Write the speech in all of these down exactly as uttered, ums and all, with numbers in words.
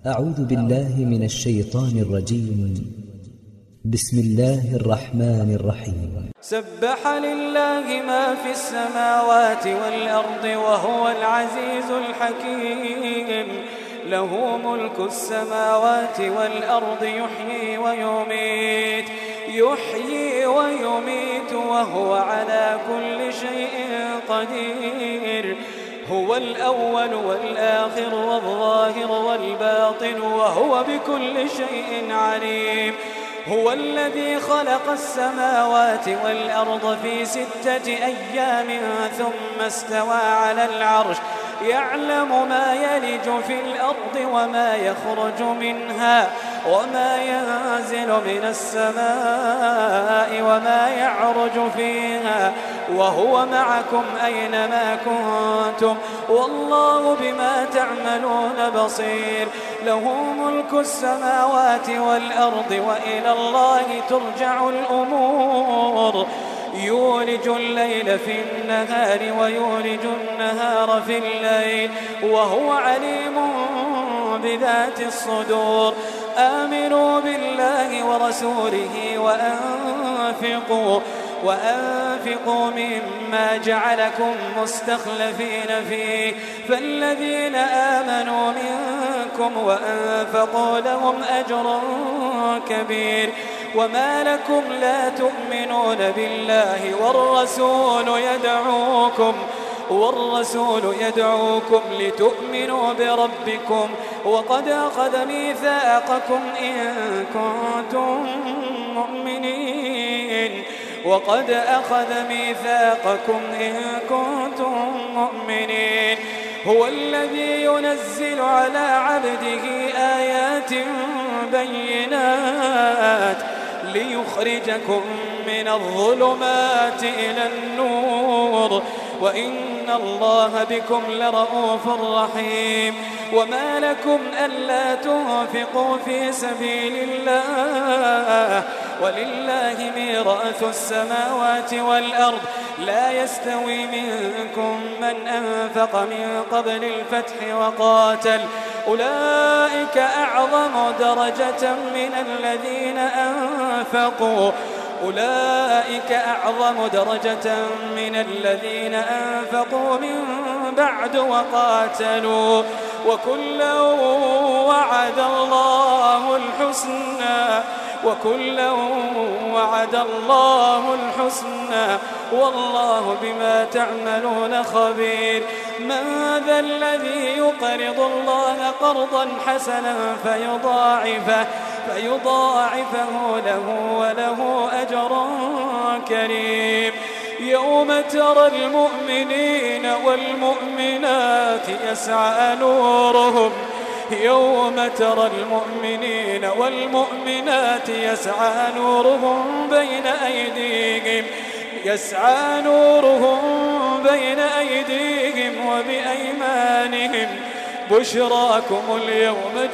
أعوذ بالله من الشيطان الرجيم. بسم الله الرحمن الرحيم. سبح لله ما في السماوات والأرض وهو العزيز الحكيم. له ملك السماوات والأرض يحيي ويميت يحيي ويميت وهو على كل شيء قدير. هو الأول والآخر والظاهر والباطن وهو بكل شيء عليم. هو الذي خلق السماوات والأرض في ستة أيام ثم استوى على العرش يعلم ما يلج في الأرض وما يخرج منها وما ينزل من السماء وما يعرج فيها وهو معكم أينما كنتم والله بما تعملون بصير. له ملك السماوات والأرض وإلى الله ترجع الأمور. يولج الليل في النهار ويولج النهار في الليل وهو عليم بذات الصدور. آمنوا بالله ورسوله وأنفقوا وأنفقوا مما جعلكم مستخلفين فيه فالذين آمنوا منكم وأنفقوا لهم أجر كبير. وما لكم لا تؤمنون بالله والرسول يدعوكم والرسول يدعوكم لتؤمنوا بربكم وقد أخذ ميثاقكم إن كنتم مؤمنين وقد أخذ ميثاقكم إن كنتم مؤمنين. هو الذي ينزل على عبده آيات بينات ليخرجكم من الظلمات إلى النور وإن الله بكم لرؤوف رحيم. وما لكم ألا تنفقوا في سبيل الله ولله ميراث السماوات والأرض لا يستوي منكم من أنفق من قبل الفتح وقاتل أولئك أعظم درجة من الذين أنفقوا أولئك أعظم درجة من الذين أنفقوا من بعد وقاتلوا وكلا وعد الله الحسنى وكلا وعد الله الحسنى والله بما تعملون خبير. من ذا الذي يقرض الله قرضا حسنا فيضاعفه فيضاعفه له وله أجر كريم. يوم ترى المؤمنين والمؤمنات يسعى نورهم يوم ترى المؤمنين والمؤمنات يسعى نورهم بين أيديهم يسعى نورهم بين أيديهم وبأيمانهم بشراكم اليوم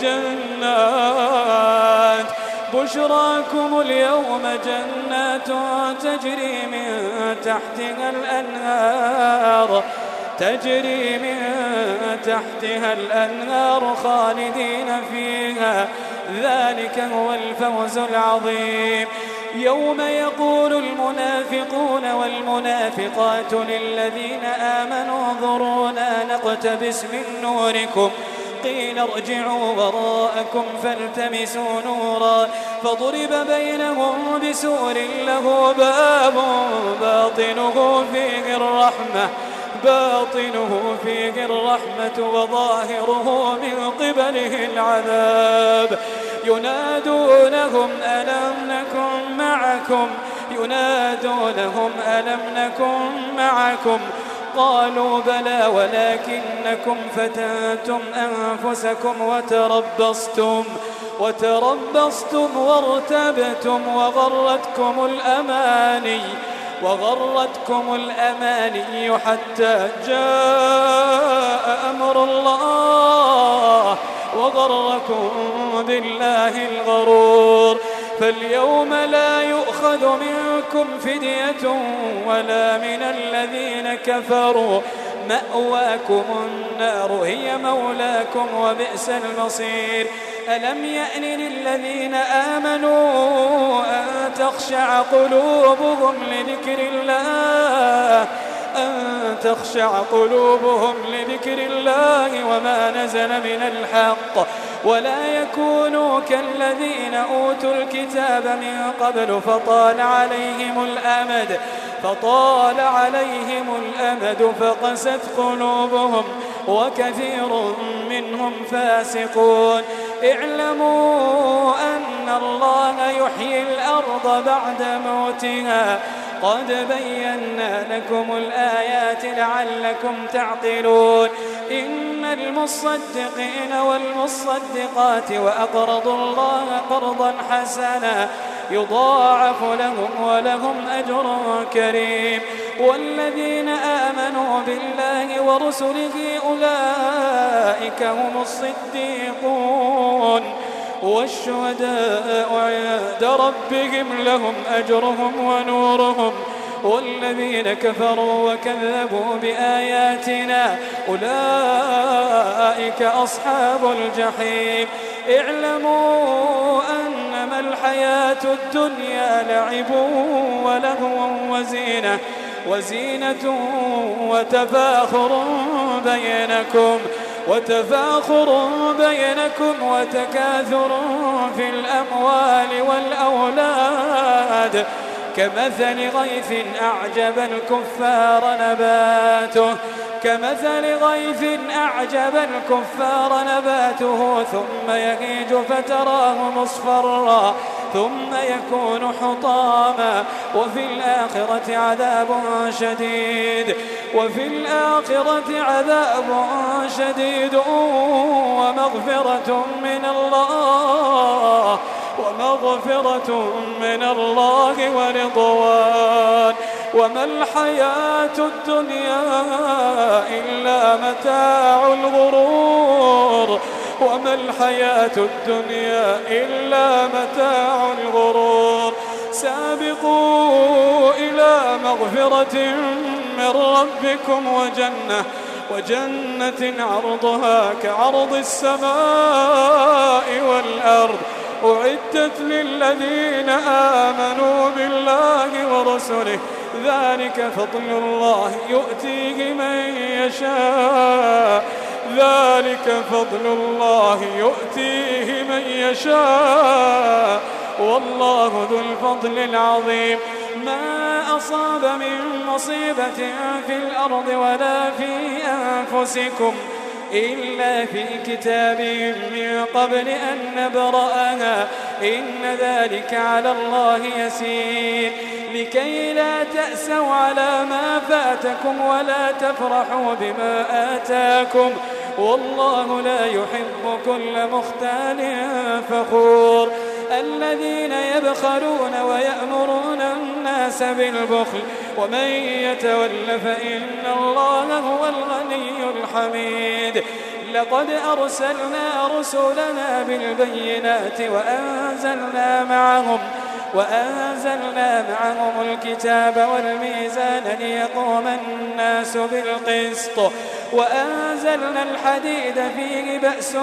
جنات بشراكم اليوم جنات تجري من تحتها الأنهار تجري من تحتها الأنهار خالدين فيها ذلك هو الفوز العظيم. يوم يقول المنافقون والمنافقات للذين آمنوا انظرونا نقتبس من نوركم قيل ارجعوا وراءكم فالتمسوا نورا فضرب بينهم بسور له باب باطنه فيه الرحمة باطنه فيه الرحمة وظاهره من قبله العذاب. ينادونهم ألم نكن معكم ينادونهم ألم نكن معكم قالوا بلى ولكنكم فتنتم أنفسكم وتربصتم وتربصتم وارتبتم وغرتكم الأماني وغرتكم الأماني حتى جاء أمر الله وغركم بالله الغرور. فاليوم لا يؤخذ منكم فدية ولا من الذين كفروا مأواكم النار هي مولاكم وبئس المصير. ألم يأن للذين آمنوا أن تخشع قلوبهم لذكر الله أن تخشع قلوبهم لذكر الله وما نزل من الحق ولا يكونوا كالذين أوتوا الكتاب من قبل فطال عليهم الأمد فطال عليهم الأمد فقست قلوبهم وكثير منهم فاسقون. اعلموا أن الله يحيي الأرض بعد موتها قد بينا لكم الآيات لعلكم تعقلون. إن المصدقين والمصدقات وأقرضوا الله قرضا حسنا يضاعف لهم ولهم أجر كريم. والذين آمنوا بالله ورسله أولئك هم الصديقون والشهداء عند ربهم لهم أجرهم ونورهم. والذين كفروا وكذبوا بآياتنا أولئك أصحاب الجحيم. اعلموا أنما الحياة الدنيا لعب ولهو وزينة وزينة وتفاخر بينكم وتفاخر بينكم وتكاثر في الأموال والأولاد كمثل غيث أعجب الكفار نباته كمثل غيث أعجب الكفار نباته ثم يهيج فتراه مصفرا ثم يكون حطاما وفي الآخرة عذاب شديد وفي الآخرة عذاب شديد ومغفرة من الله ومغفرة من الله ورضوان. وما الحياة الدنيا إلا متاع الغرور وما الحياة الدنيا إلا متاع الغرور. سابقوا إلى مغفرة من ربكم وجنة وجنة عرضها كعرض السماء والأرض أعدت للذين آمنوا بالله ورسله ذلك فضل الله يؤتيه من يشاء ذلك فضل الله يؤتيه من يشاء والله ذو الفضل العظيم. ما أصاب من مصيبة في الأرض ولا في أنفسكم إلا في كتاب من قبل أن نبرأها إن ذلك على الله يسير. لكي لا تأسوا على ما فاتكم ولا تفرحوا بما آتاكم والله لا يحب كل مختال فخور. الذين يبخلون ويأمرون الناس بالبخل ومن يتول فإن الله هو الغني الحميد. لقد أرسلنا رسلنا بالبينات وأنزلنا معهم وأنزلنا معهم الكتاب والميزان ليقوم الناس بالقسط وأنزلنا الحديد فيه بأس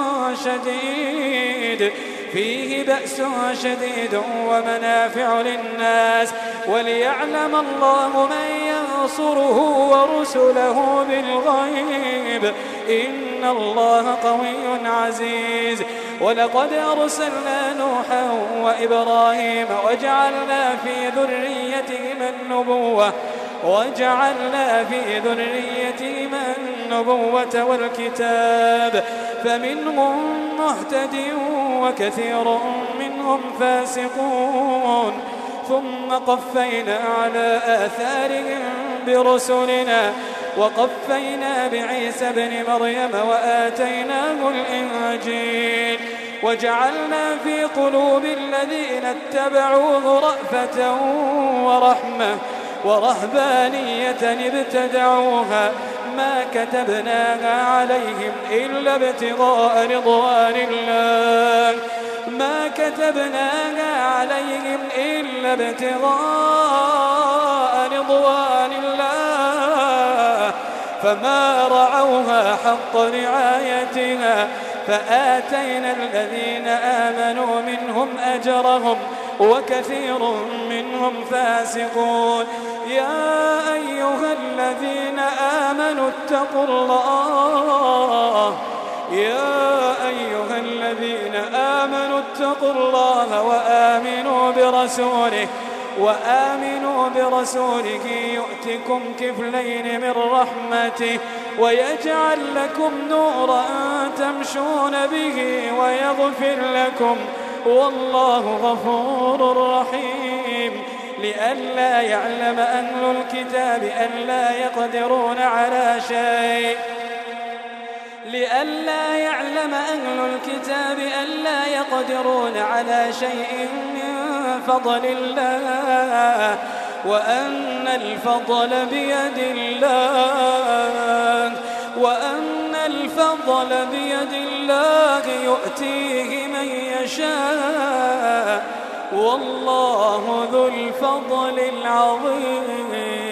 شديد فيه بأس شديد ومنافع للناس وليعلم الله من ينصره ورسله بالغيب إن الله قوي عزيز. ولقد أرسلنا نوحا وإبراهيم وجعلنا في ذريتهما النبوة وجعلنا في ذريتهما النبوة والكتاب فمنهم مهتد وكثير منهم فاسقون. ثم قفينا على آثارهم برسلنا وقفينا بعيسى ابن مريم وآتيناه الإنجيل وجعلنا في قلوب الذين اتبعوه رأفة ورحمة ورهبانية ابتدعوها ما كتبناها عليهم إلا ابتغاء رضوان الله ما كتبناها عليهم إلا ابتغاء رضوان الله فما رعوها حق رعايتها فآتينا الذين آمنوا منهم أجرهم وكثير منهم فاسقون. يا أيها الذين آمنوا اتقوا الله يا أيها الذين آمنوا اتقوا الله وآمنوا برسوله وآمنوا برسوله يؤتكم كفلين من رحمته ويجعل لكم نورا تمشون به ويغفر لكم والله غفور رحيم. لئلا يعلم أهل الكتاب ألا يقدرون على شيء لئلا يعلم أهل الكتاب ألا يقدرون على شيء من فضل الله وأن الفضل بيد الله وأن الفضل بيد الله يؤتيه من يشاء والله ذو الفضل العظيم.